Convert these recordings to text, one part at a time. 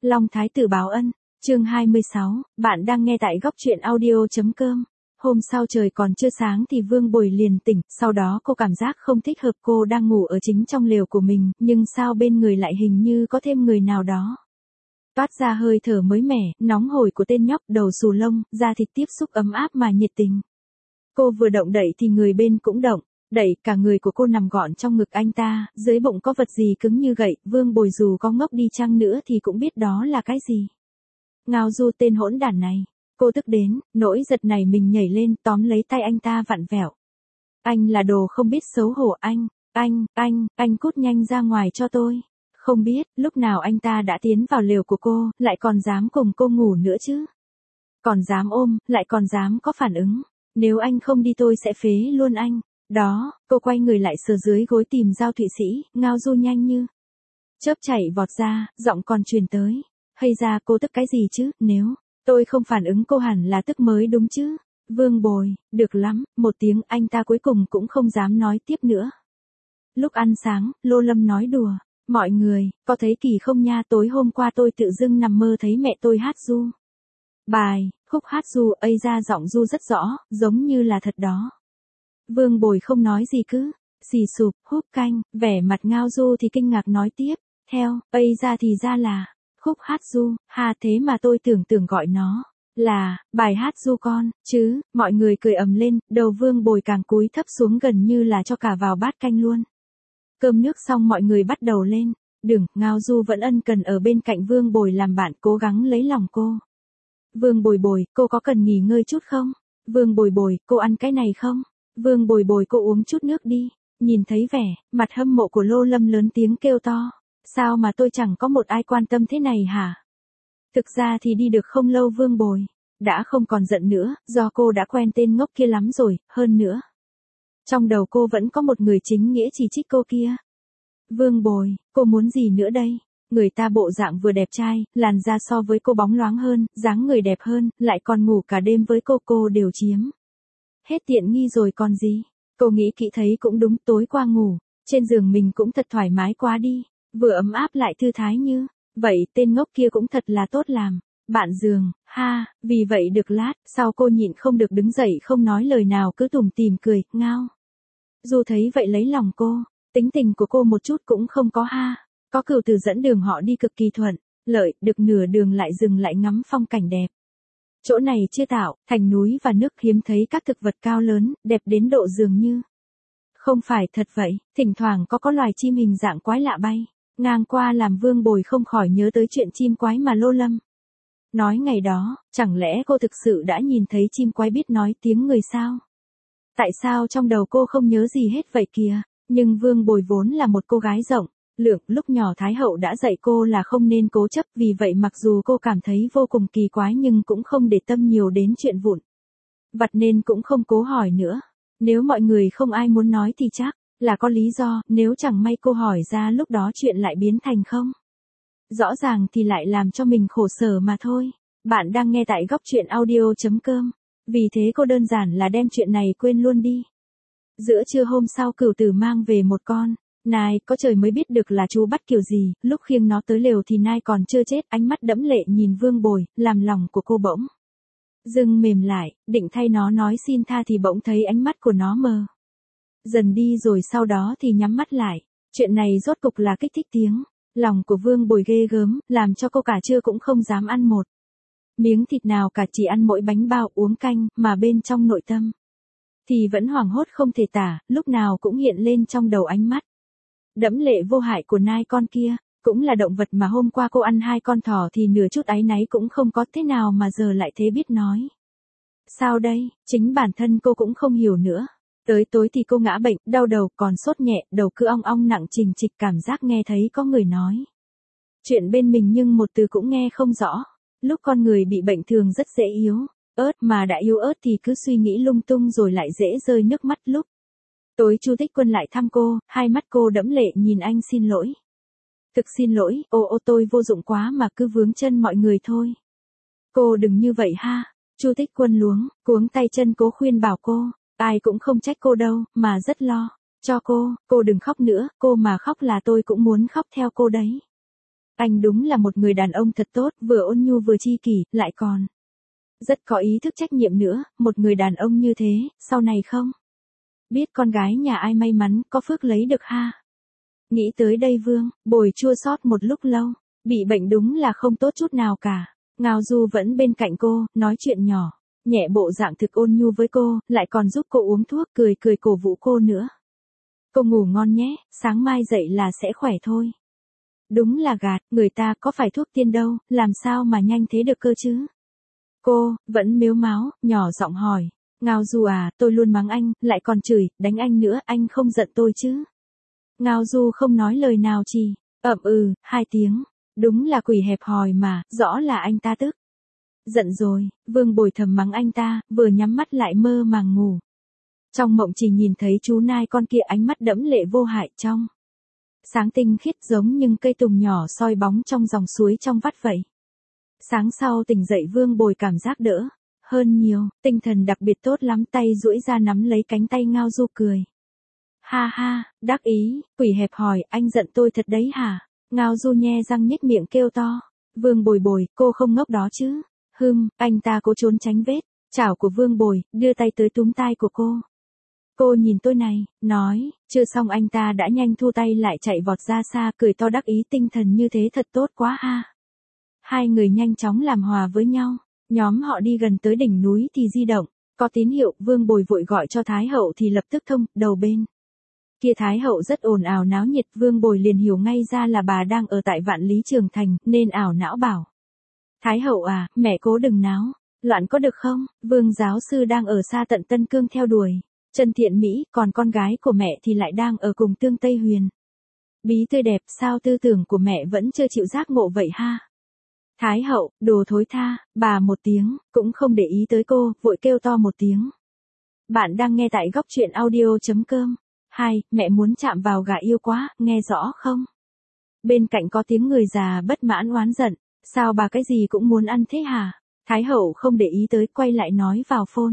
Long Thái Tử báo ân, chương 26, bạn đang nghe tại góc truyện audio.com. Hôm sau trời còn chưa sáng thì Vương Bồi liền tỉnh, sau đó cô cảm giác không thích hợp, cô đang ngủ ở chính trong lều của mình, nhưng sao bên người lại hình như có thêm người nào đó. Toát ra hơi thở mới mẻ, nóng hổi của tên nhóc, đầu xù lông, da thịt tiếp xúc ấm áp mà nhiệt tình. Cô vừa động đậy thì người bên cũng động, đẩy cả người của cô nằm gọn trong ngực anh ta, dưới bụng có vật gì cứng như gậy, Vương Bồi dù có ngốc đi chăng nữa thì cũng biết đó là cái gì. Ngao Du, tên hỗn đản này. Cô tức đến, nỗi giật này mình nhảy lên, tóm lấy tay anh ta vặn vẹo. Anh là đồ không biết xấu hổ, anh cút nhanh ra ngoài cho tôi. Không biết, lúc nào anh ta đã tiến vào lều của cô, lại còn dám cùng cô ngủ nữa chứ. Còn dám ôm, lại còn dám có phản ứng. Nếu anh không đi tôi sẽ phế luôn anh. Đó, cô quay người lại sờ dưới gối tìm dao Thụy Sĩ, Ngao Du nhanh như chớp chạy vọt ra, giọng còn truyền tới. Hay ra cô tức cái gì chứ, nếu tôi không phản ứng cô hẳn là tức mới đúng chứ. Vương Bồi, được lắm, một tiếng anh ta cuối cùng cũng không dám nói tiếp nữa. Lúc ăn sáng, Lô Lâm nói đùa. Mọi người, có thấy kỳ không nha, tối hôm qua tôi tự dưng nằm mơ thấy mẹ tôi hát ru. Bài, khúc hát ru, ây ra giọng ru rất rõ, giống như là thật đó. Vương Bồi không nói gì cứ, xì sụp, húp canh, vẻ mặt Ngao Du thì kinh ngạc nói tiếp, theo, ây ra thì ra là, khúc hát ru, ha thế mà tôi tưởng gọi nó là, bài hát ru con, chứ, mọi người cười ầm lên, đầu Vương Bồi càng cúi thấp xuống gần như là cho cả vào bát canh luôn. Cơm nước xong mọi người bắt đầu lên, đường, Ngao Du vẫn ân cần ở bên cạnh Vương Bồi làm bạn cố gắng lấy lòng cô. Vương Bồi, cô có cần nghỉ ngơi chút không? Vương Bồi, cô ăn cái này không? Vương Bồi, cô uống chút nước đi. Nhìn thấy vẻ mặt hâm mộ của Lô Lâm lớn tiếng kêu to. Sao mà tôi chẳng có một ai quan tâm thế này hả? Thực ra thì đi được không lâu Vương Bồi đã không còn giận nữa, do cô đã quen tên ngốc kia lắm rồi, hơn nữa. Trong đầu cô vẫn có một người chính nghĩa chỉ trích cô kia. Vương Bồi, cô muốn gì nữa đây? Người ta bộ dạng vừa đẹp trai, làn da so với cô bóng loáng hơn, dáng người đẹp hơn, lại còn ngủ cả đêm với cô đều chiếm hết tiện nghi rồi còn gì. Cô nghĩ kỹ thấy cũng đúng, tối qua ngủ trên giường mình cũng thật thoải mái quá đi, vừa ấm áp lại thư thái như vậy, tên ngốc kia cũng thật là tốt làm bạn giường, ha, vì vậy được lát, sau cô nhịn không được đứng dậy không nói lời nào cứ tủm tỉm cười, Ngao Du thấy vậy lấy lòng cô, tính tình của cô một chút cũng không có ha. Có Cửu Tử dẫn đường họ đi cực kỳ thuận lợi, được nửa đường lại dừng lại ngắm phong cảnh đẹp. Chỗ này chưa tạo thành núi và nước, hiếm thấy các thực vật cao lớn, đẹp đến độ dường như không phải thật vậy, thỉnh thoảng có loài chim hình dạng quái lạ bay ngang qua làm Vương Bồi không khỏi nhớ tới chuyện chim quái mà Lô Lâm nói ngày đó, chẳng lẽ cô thực sự đã nhìn thấy chim quái biết nói tiếng người sao? Tại sao trong đầu cô không nhớ gì hết vậy kìa? Nhưng Vương Bồi vốn là một cô gái rộng lượng, lúc nhỏ Thái Hậu đã dạy cô là không nên cố chấp, vì vậy mặc dù cô cảm thấy vô cùng kỳ quái nhưng cũng không để tâm nhiều đến chuyện vụn vặt nên cũng không cố hỏi nữa. Nếu mọi người không ai muốn nói thì chắc là có lý do, nếu chẳng may cô hỏi ra lúc đó chuyện lại biến thành không rõ ràng thì lại làm cho mình khổ sở mà thôi. Bạn đang nghe tại góc truyện audio.com. Vì thế cô đơn giản là đem chuyện này quên luôn đi. Giữa trưa hôm sau Cửu Tử mang về một con nai, có trời mới biết được là chú bắt kiểu gì, lúc khiêng nó tới lều thì nai còn chưa chết, ánh mắt đẫm lệ nhìn Vương Bồi, làm lòng của cô bỗng dưng mềm lại, định thay nó nói xin tha thì bỗng thấy ánh mắt của nó mờ dần đi rồi sau đó thì nhắm mắt lại. Chuyện này rốt cục là kích thích tiếng lòng của Vương Bồi ghê gớm, làm cho cô cả trưa cũng không dám ăn một miếng thịt nào cả, chỉ ăn mỗi bánh bao uống canh, mà bên trong nội tâm thì vẫn hoảng hốt không thể tả, lúc nào cũng hiện lên trong đầu ánh mắt đẫm lệ vô hại của nai con kia. Cũng là động vật mà hôm qua cô ăn 2 con thỏ thì nửa chút áy náy cũng không có, thế nào mà giờ lại thế biết nói. Sao đây, chính bản thân cô cũng không hiểu nữa. Tới tối thì cô ngã bệnh, đau đầu, còn sốt nhẹ, đầu cứ ong ong nặng trình trịch, cảm giác nghe thấy có người nói chuyện bên mình nhưng một từ cũng nghe không rõ. Lúc con người bị bệnh thường rất dễ yếu ớt, mà đã yếu ớt thì cứ suy nghĩ lung tung rồi lại dễ rơi nước mắt. Lúc tối Chu Tích Quân lại thăm cô, hai mắt cô đẫm lệ nhìn anh xin lỗi. Thực xin lỗi, tôi vô dụng quá mà cứ vướng chân mọi người thôi. Cô đừng như vậy ha. Chu Tích Quân cuống tay chân cố khuyên bảo cô, ai cũng không trách cô đâu, mà rất lo cho cô đừng khóc nữa, cô mà khóc là tôi cũng muốn khóc theo cô đấy. Anh đúng là một người đàn ông thật tốt, vừa ôn nhu vừa chi kỷ, lại còn rất có ý thức trách nhiệm nữa, một người đàn ông như thế, sau này không biết con gái nhà ai may mắn, có phước lấy được ha. Nghĩ tới đây Vương, Bồi chua xót một lúc lâu, bị bệnh đúng là không tốt chút nào cả. Ngao Du vẫn bên cạnh cô, nói chuyện nhỏ, nhẹ bộ dạng thực ôn nhu với cô, lại còn giúp cô uống thuốc, cười cười cổ vũ cô nữa. Cô ngủ ngon nhé, sáng mai dậy là sẽ khỏe thôi. Đúng là gạt, người ta có phải thuốc tiên đâu, làm sao mà nhanh thế được cơ chứ? Cô, vẫn mếu máo, nhỏ giọng hỏi. Ngao Du à, tôi luôn mắng anh, lại còn chửi, đánh anh nữa, anh không giận tôi chứ? Ngao Du không nói lời nào chỉ, hai tiếng. Đúng là quỷ hẹp hòi mà, rõ là anh ta tức. Giận rồi, Vương Bồi thầm mắng anh ta, vừa nhắm mắt lại mơ màng ngủ. Trong mộng chỉ nhìn thấy chú nai con kia ánh mắt đẫm lệ vô hại trong. Sáng tinh khiết giống những cây tùng nhỏ soi bóng trong dòng suối trong vắt vậy. Sáng sau tỉnh dậy Vương Bồi cảm giác đỡ hơn nhiều, tinh thần đặc biệt tốt lắm, tay duỗi ra nắm lấy cánh tay Ngao Du cười. Ha ha, đắc ý, quỷ hẹp hòi, anh giận tôi thật đấy hả? Ngao Du nhe răng nhếch miệng kêu to. Vương Bồi, cô không ngốc đó chứ? Anh ta cố trốn tránh vết chảo của Vương Bồi, đưa tay tới túm tai của cô. Cô nhìn tôi này, nói, chưa xong anh ta đã nhanh thu tay lại chạy vọt ra xa, cười to đắc ý, tinh thần như thế thật tốt quá ha. Hai người nhanh chóng làm hòa với nhau, nhóm họ đi gần tới đỉnh núi thì di động, có tín hiệu, Vương Bồi vội gọi cho Thái Hậu thì lập tức thông, đầu bên kia Thái Hậu rất ồn ào náo nhiệt, Vương Bồi liền hiểu ngay ra là bà đang ở tại Vạn Lý Trường Thành, nên ảo não bảo. Thái Hậu à, mẹ cố đừng náo, loạn có được không? Vương giáo sư đang ở xa tận Tân Cương theo đuổi Trần Thiện Mỹ, còn con gái của mẹ thì lại đang ở cùng Tương Tây Huyền. Bí tươi đẹp, sao tư tưởng của mẹ vẫn chưa chịu giác ngộ vậy ha? Thái Hậu, đồ thối tha, bà một tiếng, cũng không để ý tới cô, vội kêu to một tiếng. Bạn đang nghe tại góc truyện audio.com. Mẹ muốn chạm vào gà yêu quá, nghe rõ không? Bên cạnh có tiếng người già bất mãn oán giận, sao bà cái gì cũng muốn ăn thế hả? Thái Hậu không để ý tới, quay lại nói vào phone.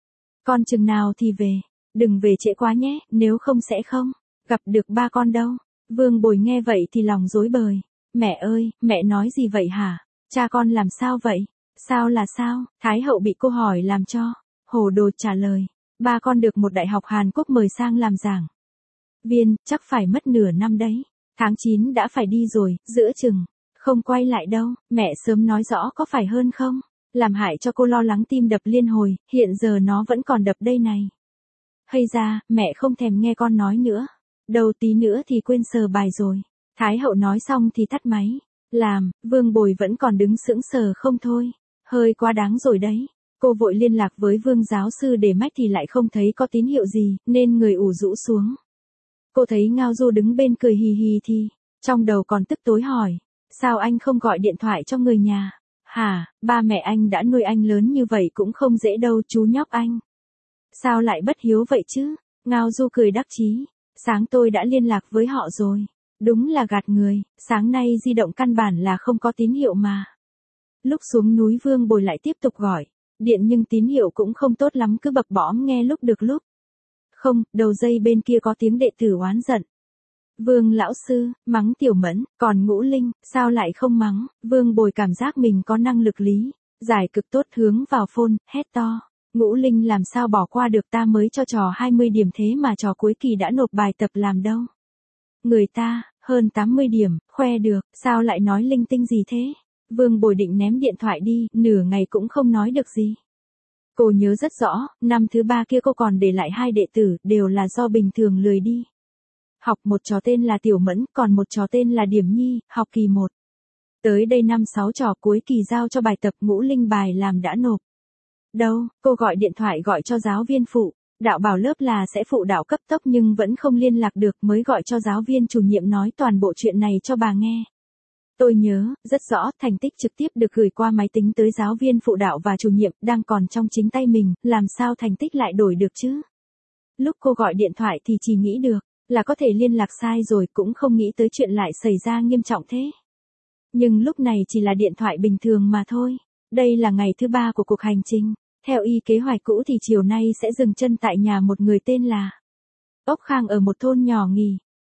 Con chừng nào thì về, đừng về trễ quá nhé, nếu không sẽ không gặp được ba con đâu. Vương Bồi nghe vậy thì lòng rối bời. Mẹ ơi, mẹ nói gì vậy hả? Cha con làm sao vậy? Sao là sao? Thái Hậu bị cô hỏi làm cho hồ đồ trả lời. Ba con được một đại học Hàn Quốc mời sang làm giảng viên, chắc phải mất nửa năm đấy. Tháng 9 đã phải đi rồi, giữa chừng không quay lại đâu. Mẹ sớm nói rõ có phải hơn không? Làm hại cho cô lo lắng tim đập liên hồi, hiện giờ nó vẫn còn đập đây này. Hay ra, mẹ không thèm nghe con nói nữa. Đầu tí nữa thì quên sờ bài rồi. Thái Hậu nói xong thì tắt máy. Vương Bồi vẫn còn đứng sững sờ không thôi. Hơi quá đáng rồi đấy. Cô vội liên lạc với Vương giáo sư để mách thì lại không thấy có tín hiệu gì, nên người ủ rũ xuống. Cô thấy Ngao Du đứng bên cười hì hì thì, trong đầu còn tức tối hỏi. Sao anh không gọi điện thoại cho người nhà? Hả, ba mẹ anh đã nuôi anh lớn như vậy cũng không dễ đâu chú nhóc anh. Sao lại bất hiếu vậy chứ? Ngao Du cười đắc chí. Sáng tôi đã liên lạc với họ rồi. Đúng là gạt người, sáng nay di động căn bản là không có tín hiệu mà. Lúc xuống núi Vương Bồi lại tiếp tục gọi điện nhưng tín hiệu cũng không tốt lắm, cứ bập bõm nghe lúc được lúc không. Đầu dây bên kia có tiếng đệ tử oán giận. Vương lão sư, mắng Tiểu Mẫn, còn Ngũ Linh, sao lại không mắng? Vương Bồi cảm giác mình có năng lực lý giải cực tốt, hướng vào phone, hét to. Ngũ Linh làm sao bỏ qua được, ta mới cho trò 20 điểm thế mà trò cuối kỳ đã nộp bài tập làm đâu. Người ta, hơn 80 điểm, khoe được, sao lại nói linh tinh gì thế? Vương Bồi định ném điện thoại đi, nửa ngày cũng không nói được gì. Cô nhớ rất rõ, năm thứ 3 kia cô còn để lại 2 đệ tử, đều là do bình thường lười đi học, một trò tên là Tiểu Mẫn, còn một trò tên là Điểm Nhi, học kỳ 1. Tới đây 5-6 trò cuối kỳ giao cho bài tập, Ngũ Linh bài làm đã nộp. Đâu, cô gọi điện thoại gọi cho giáo viên phụ đạo bảo lớp là sẽ phụ đạo cấp tốc nhưng vẫn không liên lạc được, mới gọi cho giáo viên chủ nhiệm nói toàn bộ chuyện này cho bà nghe. Tôi nhớ rất rõ, thành tích trực tiếp được gửi qua máy tính tới giáo viên phụ đạo và chủ nhiệm, đang còn trong chính tay mình, làm sao thành tích lại đổi được chứ? Lúc cô gọi điện thoại thì chỉ nghĩ được là có thể liên lạc sai rồi, cũng không nghĩ tới chuyện lại xảy ra nghiêm trọng thế. Nhưng lúc này chỉ là điện thoại bình thường mà thôi. Đây là ngày thứ 3 của cuộc hành trình. Theo y kế hoạch cũ thì chiều nay sẽ dừng chân tại nhà một người tên là Ốc Khang ở một thôn nhỏ nghỉ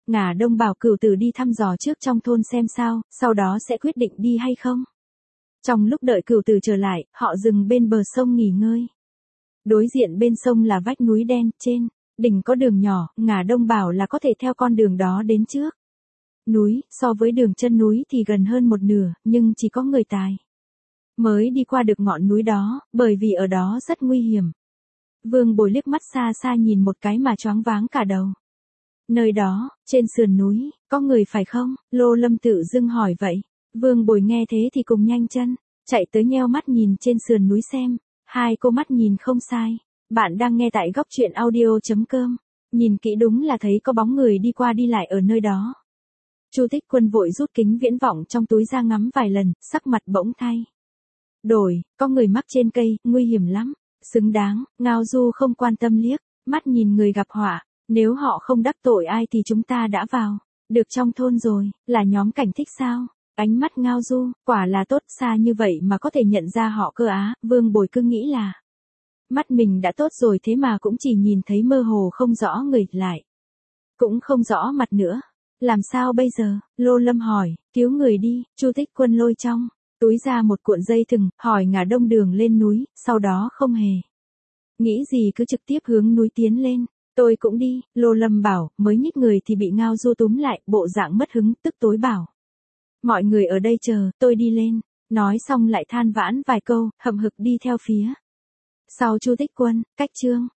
Ngả Đông bảo Cửu Tử đi thăm dò trước trong thôn xem sao, sau đó sẽ quyết định đi hay không. Trong lúc đợi Cửu Tử trở lại, họ dừng bên bờ sông nghỉ ngơi. Đối diện bên sông là vách núi đen, trên đỉnh có đường nhỏ, Ngả Đông bảo là có thể theo con đường đó đến trước. Núi, so với đường chân núi thì gần hơn một nửa, nhưng chỉ có người tài mới đi qua được ngọn núi đó, bởi vì ở đó rất nguy hiểm. Vương Bồi liếc mắt xa xa nhìn một cái mà choáng váng cả đầu. Nơi đó, trên sườn núi, có người phải không? Lô Lâm tự dưng hỏi vậy. Vương Bồi nghe thế thì cùng nhanh chân, chạy tới nheo mắt nhìn trên sườn núi xem. Hai cô mắt nhìn không sai. Bạn đang nghe tại góc truyện audio.com. Nhìn kỹ đúng là thấy có bóng người đi qua đi lại ở nơi đó. Chu Tích Quân vội rút kính viễn vọng trong túi ra ngắm vài lần, sắc mặt bỗng thay đổi, có người mắc trên cây, nguy hiểm lắm. Xứng đáng, Ngao Du không quan tâm liếc, mắt nhìn người gặp họa, nếu họ không đắc tội ai thì chúng ta đã vào được trong thôn rồi, là nhóm Cảnh Thích sao? Ánh mắt Ngao Du, quả là tốt, xa như vậy mà có thể nhận ra họ cơ á. Vương Bồi cứ nghĩ là mắt mình đã tốt rồi, thế mà cũng chỉ nhìn thấy mơ hồ không rõ người, lại cũng không rõ mặt nữa. Làm sao bây giờ? Lô Lâm hỏi. Cứu người đi. Chu Tích Quân lôi trong túi ra một cuộn dây thừng, hỏi Ngả Đông đường lên núi, sau đó không hề nghĩ gì cứ trực tiếp hướng núi tiến lên. Tôi cũng đi. Lô Lâm bảo. Mới nhích người thì bị Ngao Du túm lại, bộ dạng mất hứng, tức tối bảo. Mọi người ở đây chờ, tôi đi lên. Nói xong lại than vãn vài câu, hậm hực đi theo phía sau Chu Tích Quân. Cách chương